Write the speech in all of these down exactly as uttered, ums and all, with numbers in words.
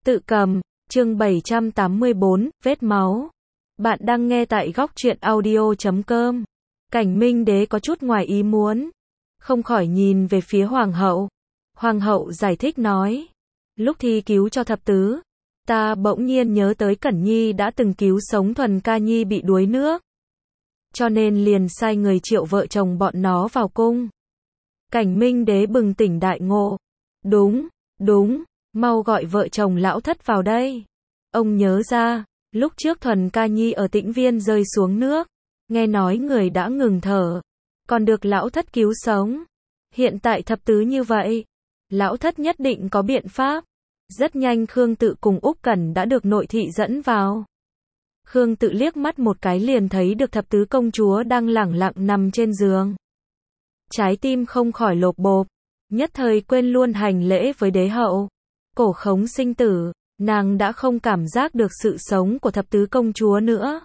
Tự cầm, chương bảy trăm tám mươi bốn, vết máu. Bạn đang nghe tại góc truyện audio chấm com. Cảnh Minh Đế có chút ngoài ý muốn, không khỏi nhìn về phía Hoàng hậu. Hoàng hậu giải thích nói, lúc thi cứu cho thập tứ, ta bỗng nhiên nhớ tới Cẩn Nhi đã từng cứu sống Thuần Ca Nhi bị đuối nước. Cho nên liền sai người triệu vợ chồng bọn nó vào cung. Cảnh Minh Đế bừng tỉnh đại ngộ. Đúng, đúng, mau gọi vợ chồng lão thất vào đây. Ông nhớ ra, lúc trước Thuần Ca Nhi ở Tĩnh Viên rơi xuống nước, nghe nói người đã ngừng thở, còn được lão thất cứu sống. Hiện tại thập tứ như vậy, lão thất nhất định có biện pháp. Rất nhanh Khương Tự cùng Úc Cẩn đã được nội thị dẫn vào. Khương Tự liếc mắt một cái liền thấy được thập tứ công chúa đang lẳng lặng nằm trên giường. Trái tim không khỏi lộp bộp, nhất thời quên luôn hành lễ với đế hậu. Cổ khống sinh tử, nàng đã không cảm giác được sự sống của thập tứ công chúa nữa.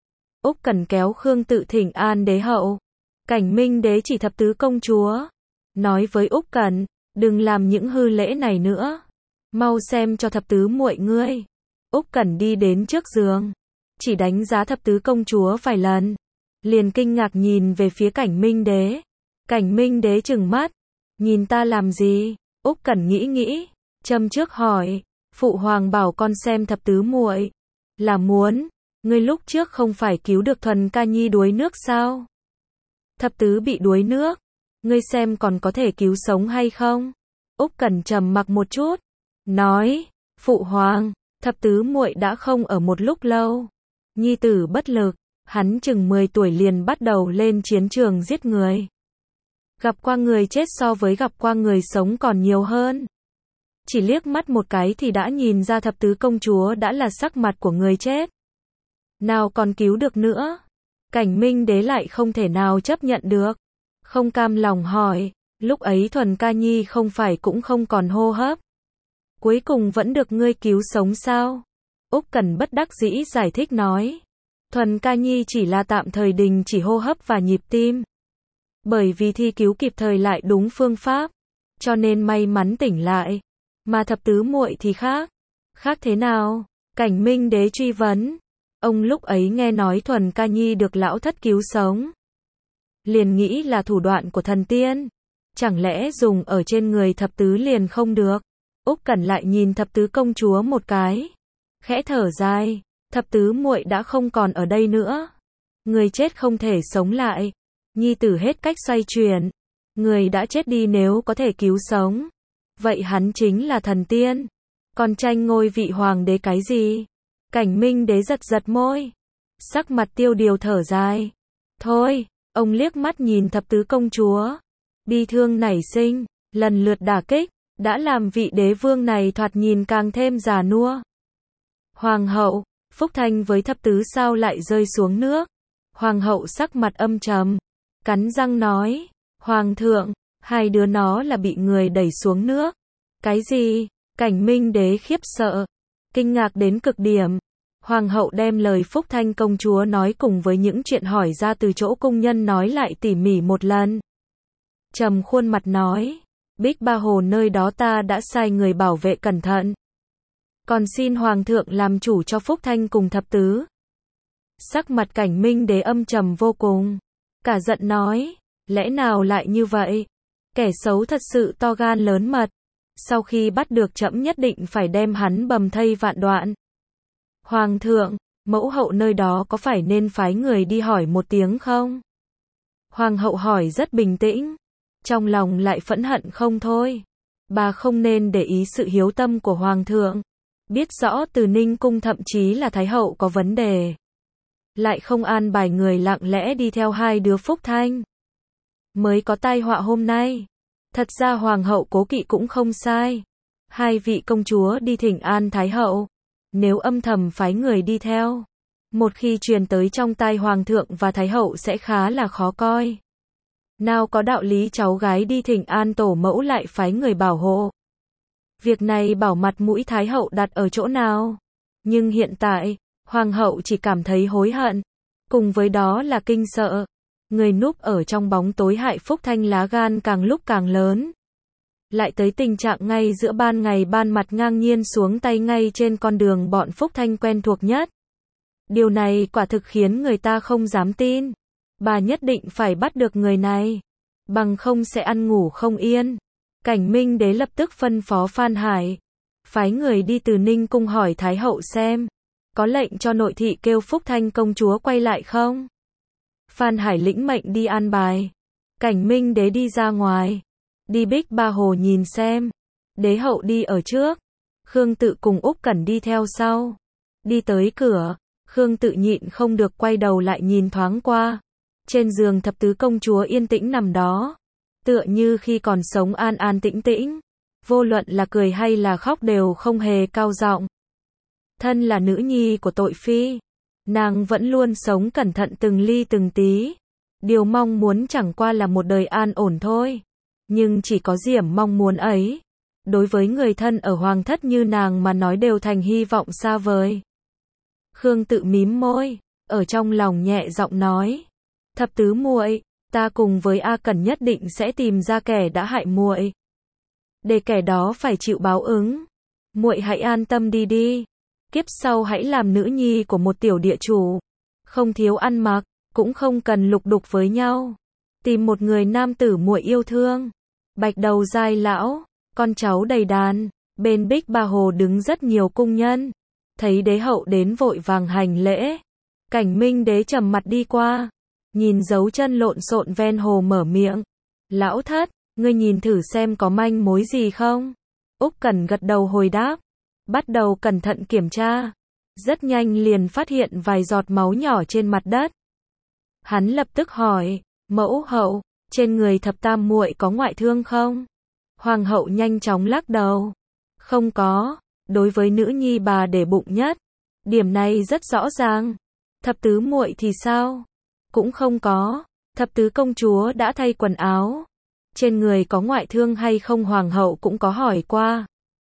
Úc Cẩn kéo Khương Tự thỉnh an đế hậu. Cảnh Minh Đế chỉ thập tứ công chúa, nói với Úc Cẩn, đừng làm những hư lễ này nữa, mau xem cho thập tứ muội ngươi. Úc Cẩn đi đến trước giường, chỉ đánh giá thập tứ công chúa vài lần, liền kinh ngạc nhìn về phía Cảnh Minh Đế. Cảnh Minh Đế trừng mắt, nhìn ta làm gì? Úc Cẩn nghĩ nghĩ, châm trước hỏi, phụ hoàng bảo con xem thập tứ muội, là muốn, ngươi lúc trước không phải cứu được Thuần Ca Nhi đuối nước sao? Thập tứ bị đuối nước, ngươi xem còn có thể cứu sống hay không? Úc Cẩn trầm mặc một chút, nói, phụ hoàng, thập tứ muội đã không ở một lúc lâu, nhi tử bất lực, hắn chừng mười tuổi liền bắt đầu lên chiến trường giết người. Gặp qua người chết so với gặp qua người sống còn nhiều hơn. Chỉ liếc mắt một cái thì đã nhìn ra thập tứ công chúa đã là sắc mặt của người chết. Nào còn cứu được nữa. Cảnh Minh Đế lại không thể nào chấp nhận được. Không cam lòng hỏi, lúc ấy Thuần Ca Nhi không phải cũng không còn hô hấp. Cuối cùng vẫn được ngươi cứu sống sao? Úc Cẩn bất đắc dĩ giải thích nói. Thuần Ca Nhi chỉ là tạm thời đình chỉ hô hấp và nhịp tim. Bởi vì thi cứu kịp thời lại đúng phương pháp, cho nên may mắn tỉnh lại. Mà thập tứ muội thì khác. Khác thế nào? Cảnh Minh Đế truy vấn. Ông lúc ấy nghe nói Thuần Ca Nhi được lão thất cứu sống, liền nghĩ là thủ đoạn của thần tiên. Chẳng lẽ dùng ở trên người thập tứ liền không được? Úc Cẩn lại nhìn thập tứ công chúa một cái, khẽ thở dài, thập tứ muội đã không còn ở đây nữa. Người chết không thể sống lại. Nhi tử hết cách xoay chuyển. Người đã chết đi nếu có thể cứu sống, vậy hắn chính là thần tiên. Còn tranh ngôi vị hoàng đế cái gì? Cảnh Minh Đế giật giật môi, sắc mặt tiêu điều thở dài. Thôi, ông liếc mắt nhìn thập tứ công chúa, bi thương nảy sinh, lần lượt đả kích, đã làm vị đế vương này thoạt nhìn càng thêm già nua. Hoàng hậu, Phúc Thanh với thập tứ sao lại rơi xuống nước? Hoàng hậu sắc mặt âm trầm, cắn răng nói, Hoàng thượng, hai đứa nó là bị người đẩy xuống nước. Cái gì? Cảnh Minh Đế khiếp sợ, kinh ngạc đến cực điểm. Hoàng hậu đem lời Phúc Thanh công chúa nói cùng với những chuyện hỏi ra từ chỗ cung nhân nói lại tỉ mỉ một lần. Trầm khuôn mặt nói, Bích Ba Hồ nơi đó ta đã sai người bảo vệ cẩn thận. Còn xin Hoàng thượng làm chủ cho Phúc Thanh cùng thập tứ. Sắc mặt Cảnh Minh Đế âm trầm vô cùng, cả giận nói, lẽ nào lại như vậy? Kẻ xấu thật sự to gan lớn mật. Sau khi bắt được trẫm nhất định phải đem hắn bầm thây vạn đoạn. Hoàng thượng, mẫu hậu nơi đó có phải nên phái người đi hỏi một tiếng không? Hoàng hậu hỏi rất bình tĩnh, trong lòng lại phẫn hận không thôi. Bà không nên để ý sự hiếu tâm của Hoàng thượng. Biết rõ Từ Ninh cung thậm chí là Thái hậu có vấn đề, lại không an bài người lặng lẽ đi theo hai đứa Phúc Thanh, mới có tai họa hôm nay. Thật ra Hoàng hậu cố kỵ cũng không sai. Hai vị công chúa đi thỉnh an Thái hậu, nếu âm thầm phái người đi theo, một khi truyền tới trong tai Hoàng thượng và Thái hậu sẽ khá là khó coi. Nào có đạo lý cháu gái đi thỉnh an tổ mẫu lại phái người bảo hộ. Việc này bảo mặt mũi Thái hậu đặt ở chỗ nào? Nhưng hiện tại, Hoàng hậu chỉ cảm thấy hối hận, cùng với đó là kinh sợ. Người núp ở trong bóng tối hại Phúc Thanh lá gan càng lúc càng lớn. lại tới tình trạng ngay giữa ban ngày ban mặt ngang nhiên xuống tay ngay trên con đường bọn Phúc Thanh quen thuộc nhất. Điều này quả thực khiến người ta không dám tin. Bà nhất định phải bắt được người này, bằng không sẽ ăn ngủ không yên. Cảnh Minh Đế lập tức phân phó Phan Hải, phái người đi từ Ninh Cung hỏi Thái hậu xem, có lệnh cho nội thị kêu Phúc Thanh công chúa quay lại không? Phan Hải lĩnh mệnh đi an bài. Cảnh Minh Đế đi ra ngoài, đi Bích Ba Hồ nhìn xem. Đế hậu đi ở trước, Khương Tự cùng Úc Cẩn đi theo sau. Đi tới cửa, Khương Tự nhịn không được quay đầu lại nhìn thoáng qua. Trên giường thập tứ công chúa yên tĩnh nằm đó, tựa như khi còn sống an an tĩnh tĩnh, vô luận là cười hay là khóc đều không hề cao giọng. Thân là nữ nhi của tội phi, nàng vẫn luôn sống cẩn thận từng ly từng tí. Điều mong muốn chẳng qua là một đời an ổn thôi. Nhưng chỉ có điểm mong muốn ấy, đối với người thân ở hoàng thất như nàng mà nói đều thành hy vọng xa vời. Khương Tự mím môi, ở trong lòng nhẹ giọng nói, thập tứ muội, ta cùng với A Cẩn nhất định sẽ tìm ra kẻ đã hại muội, để kẻ đó phải chịu báo ứng. Muội hãy an tâm đi đi, kiếp sau hãy làm nữ nhi của một tiểu địa chủ, không thiếu ăn mặc, cũng không cần lục đục với nhau, tìm một người nam tử muội yêu thương. Bạch đầu giai lão, con cháu đầy đàn, bên Bích Ba Hồ đứng rất nhiều cung nhân, thấy đế hậu đến vội vàng hành lễ. Cảnh Minh Đế trầm mặt đi qua, nhìn dấu chân lộn xộn ven hồ mở miệng, lão thất, ngươi nhìn thử xem có manh mối gì không? Úc Cẩn gật đầu hồi đáp, bắt đầu cẩn thận kiểm tra, rất nhanh liền phát hiện vài giọt máu nhỏ trên mặt đất. Hắn lập tức hỏi, mẫu hậu, trên người thập tam muội có ngoại thương không? Hoàng hậu nhanh chóng lắc đầu, không có, đối với nữ nhi bà để bụng nhất, điểm này rất rõ ràng. Thập tứ muội thì sao? Cũng không có. Thập tứ công chúa đã thay quần áo, trên người có ngoại thương hay không hoàng hậu cũng có hỏi qua.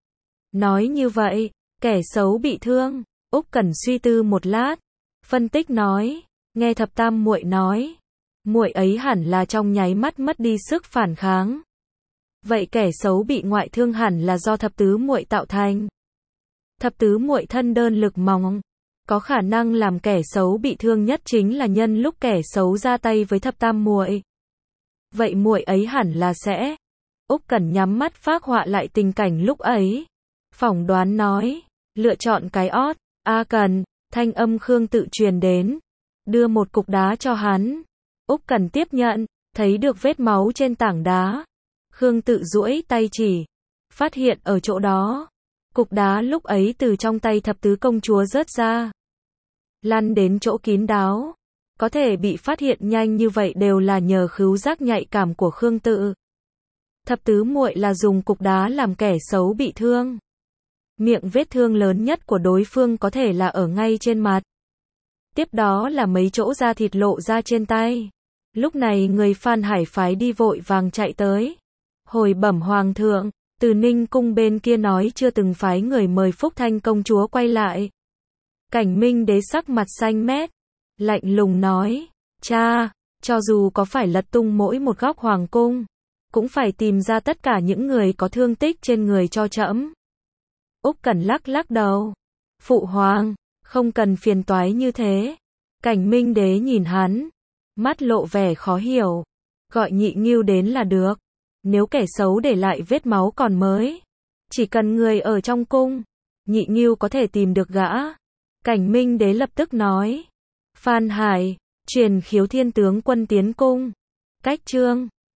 Nói như vậy, kẻ xấu bị thương. Úc Cẩn suy tư một lát, phân tích nói, nghe thập tam muội nói, muội ấy hẳn là trong nháy mắt mất đi sức phản kháng. Vậy kẻ xấu bị ngoại thương hẳn là do thập tứ muội tạo thành. Thập tứ muội thân đơn lực mỏng, có khả năng làm kẻ xấu bị thương nhất chính là nhân lúc kẻ xấu ra tay với thập tam muội. Vậy muội ấy hẳn là sẽ. Úc Cẩn nhắm mắt phác họa lại tình cảnh lúc ấy, phỏng đoán nói, lựa chọn cái ót. A Cẩn, thanh âm Khương Tự truyền đến, đưa một cục đá cho hắn. Úc Cẩn tiếp nhận, thấy được vết máu trên tảng đá. Khương Tự duỗi tay chỉ, phát hiện ở chỗ đó, cục đá lúc ấy từ trong tay thập tứ công chúa rớt ra, lăn đến chỗ kín đáo. Có thể bị phát hiện nhanh như vậy đều là nhờ khứu giác nhạy cảm của Khương Tự. Thập tứ muội là dùng cục đá làm kẻ xấu bị thương. Miệng vết thương lớn nhất của đối phương có thể là ở ngay trên mặt. Tiếp đó là mấy chỗ da thịt lộ ra trên tay. Lúc này người Phan Hải phái đi vội vàng chạy tới. Hồi bẩm hoàng thượng, từ Ninh cung bên kia nói chưa từng phái người mời Phúc Thanh công chúa quay lại. Cảnh Minh Đế sắc mặt xanh mét, lạnh lùng nói, cha, cho dù có phải lật tung mỗi một góc hoàng cung, cũng phải tìm ra tất cả những người có thương tích trên người cho trẫm. Úc Cẩn lắc lắc đầu, phụ hoàng, không cần phiền toái như thế. Cảnh Minh Đế nhìn hắn, mắt lộ vẻ khó hiểu, gọi Nhị Ngưu đến là được. Nếu kẻ xấu để lại vết máu còn mới, chỉ cần người ở trong cung, Nhị Ngưu có thể tìm được gã. Cảnh Minh Đế lập tức nói, Phan Hải, truyền khiếu thiên tướng quân tiến cung. Cách chương